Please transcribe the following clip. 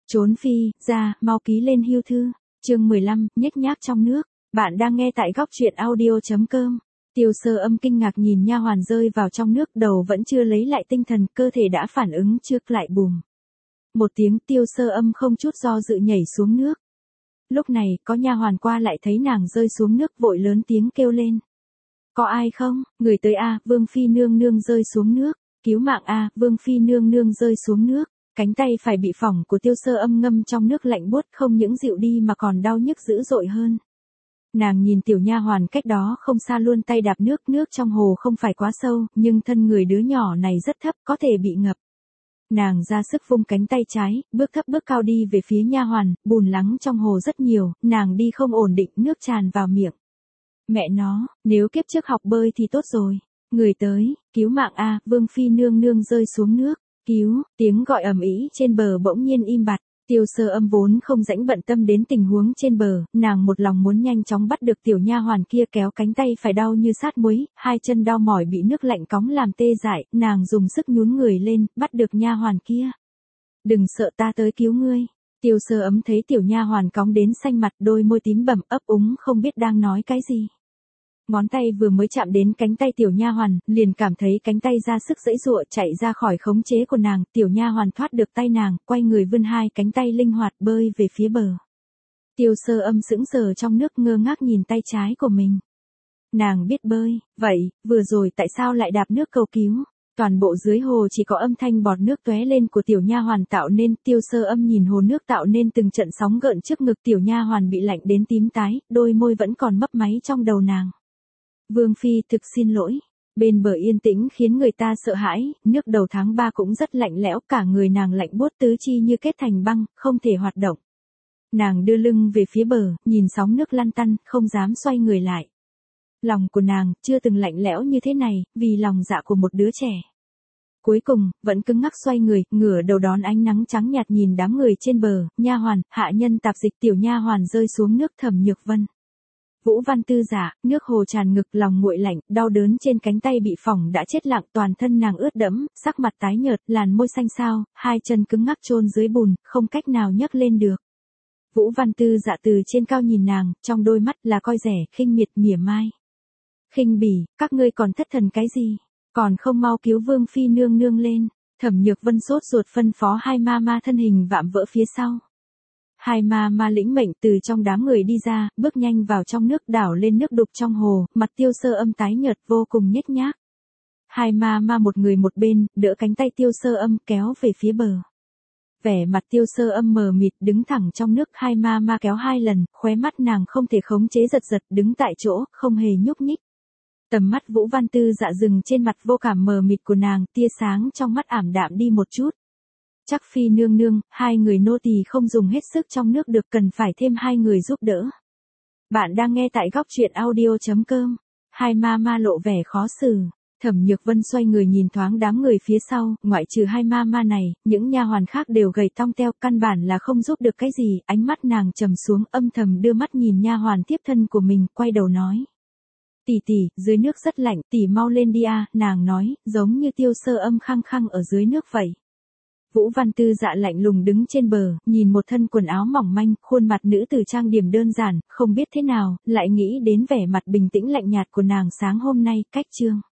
Trốn phi, ra, mau ký lên hưu thư. Chương 15, nhếch nhác trong nước. Bạn đang nghe tại góc truyện audio.com. Tiêu Sơ Âm kinh ngạc nhìn nha hoàn rơi vào trong nước, đầu vẫn chưa lấy lại tinh thần, cơ thể đã phản ứng trước lại bùm. Một tiếng, Tiêu Sơ Âm không chút do dự nhảy xuống nước. Lúc này, có nha hoàn qua lại thấy nàng rơi xuống nước, vội lớn tiếng kêu lên. Có ai không? Người tới a, Vương phi nương nương rơi xuống nước. Cứu mạng a, Vương phi nương nương rơi xuống nước. Cánh tay phải bị phỏng của Tiêu Sơ Âm ngâm trong nước lạnh buốt, không những dịu đi mà còn đau nhức dữ dội hơn. Nàng nhìn tiểu nha hoàn cách đó không xa luôn tay đạp nước, nước trong hồ không phải quá sâu, nhưng thân người đứa nhỏ này rất thấp, có thể bị ngập. Nàng ra sức vung cánh tay trái, bước thấp bước cao đi về phía nha hoàn, bùn lắng trong hồ rất nhiều, nàng đi không ổn định, nước tràn vào miệng. Mẹ nó, nếu kiếp trước học bơi thì tốt rồi. Người tới, cứu mạng a, Vương phi nương nương rơi xuống nước. Cứu, tiếng gọi ầm ĩ trên bờ bỗng nhiên im bặt. Tiêu Sơ Âm vốn không rảnh bận tâm đến tình huống trên bờ, nàng một lòng muốn nhanh chóng bắt được tiểu nha hoàn kia, kéo cánh tay phải đau như sát muối, hai chân đau mỏi bị nước lạnh cóng làm tê dại, nàng dùng sức nhún người lên, bắt được nha hoàn kia. Đừng sợ, ta tới cứu ngươi. Tiêu Sơ Âm thấy tiểu nha hoàn cóng đến xanh mặt, đôi môi tím bầm, ấp úng không biết đang nói cái gì. Ngón tay vừa mới chạm đến cánh tay tiểu nha hoàn, liền cảm thấy cánh tay ra sức giãy giụa chạy ra khỏi khống chế của nàng, tiểu nha hoàn thoát được tay nàng, quay người vươn hai cánh tay linh hoạt bơi về phía bờ. Tiêu Sơ Âm sững sờ trong nước, ngơ ngác nhìn tay trái của mình. Nàng biết bơi, vậy, vừa rồi tại sao lại đạp nước cầu cứu? Toàn bộ dưới hồ chỉ có âm thanh bọt nước tóe lên của tiểu nha hoàn tạo nên. Tiêu Sơ Âm nhìn hồ nước tạo nên từng trận sóng gợn trước ngực, tiểu nha hoàn bị lạnh đến tím tái, đôi môi vẫn còn mấp máy trong đầu nàng. Vương phi, thực xin lỗi. Bên bờ yên tĩnh khiến người ta sợ hãi, nước đầu tháng 3 cũng rất lạnh lẽo, cả người nàng lạnh buốt, tứ chi như kết thành băng, không thể hoạt động. Nàng đưa lưng về phía bờ, nhìn sóng nước lăn tăn, không dám xoay người lại. Lòng của nàng chưa từng lạnh lẽo như thế này, vì lòng dạ của một đứa trẻ. Cuối cùng, vẫn cứng ngắc xoay người, ngửa đầu đón ánh nắng trắng nhạt nhìn đám người trên bờ, nha hoàn, hạ nhân tạp dịch, tiểu nha hoàn rơi xuống nước, Thẩm Nhược Vân. Vũ Văn Tư giả, nước hồ tràn ngực, lòng nguội lạnh, đau đớn trên cánh tay bị phỏng đã chết lặng, toàn thân nàng ướt đẫm, sắc mặt tái nhợt, làn môi xanh xao, hai chân cứng ngắc chôn dưới bùn, không cách nào nhấc lên được. Vũ Văn Tư dạ từ trên cao nhìn nàng, trong đôi mắt là coi rẻ, khinh miệt, mỉa mai. Khinh bỉ, các ngươi còn thất thần cái gì? Còn không mau cứu Vương phi nương nương lên. Thẩm Nhược Vân sốt ruột phân phó hai ma ma thân hình vạm vỡ phía sau. Hai ma ma lĩnh mệnh từ trong đám người đi ra, bước nhanh vào trong nước, đảo lên nước đục trong hồ, mặt Tiêu Sơ Âm tái nhợt vô cùng nhếch nhác. Hai ma ma một người một bên, đỡ cánh tay Tiêu Sơ Âm kéo về phía bờ. Vẻ mặt Tiêu Sơ Âm mờ mịt đứng thẳng trong nước, hai ma ma kéo hai lần, khóe mắt nàng không thể khống chế giật giật, đứng tại chỗ, không hề nhúc nhích. Tầm mắt Vũ Văn Tư dạ dừng trên mặt vô cảm mờ mịt của nàng, tia sáng trong mắt ảm đạm đi một chút. Chắc phi nương nương, hai người nô tỳ không dùng hết sức trong nước được, cần phải thêm hai người giúp đỡ. Bạn đang nghe tại góc truyện audio.com. Hai ma ma lộ vẻ khó xử. Thẩm Nhược Vân xoay người nhìn thoáng đám người phía sau, ngoại trừ hai ma ma này, những nha hoàn khác đều gầy tong teo, căn bản là không giúp được cái gì. Ánh mắt nàng trầm xuống, âm thầm đưa mắt nhìn nha hoàn tiếp thân của mình, quay đầu nói. Tỷ tỷ, dưới nước rất lạnh, tỷ mau lên đi a, nàng nói, giống như Tiêu Sơ Âm khăng khăng ở dưới nước vậy. Vũ Văn Tư dạ lạnh lùng đứng trên bờ, nhìn một thân quần áo mỏng manh, khuôn mặt nữ tử trang điểm đơn giản, không biết thế nào, lại nghĩ đến vẻ mặt bình tĩnh lạnh nhạt của nàng sáng hôm nay, cách chương.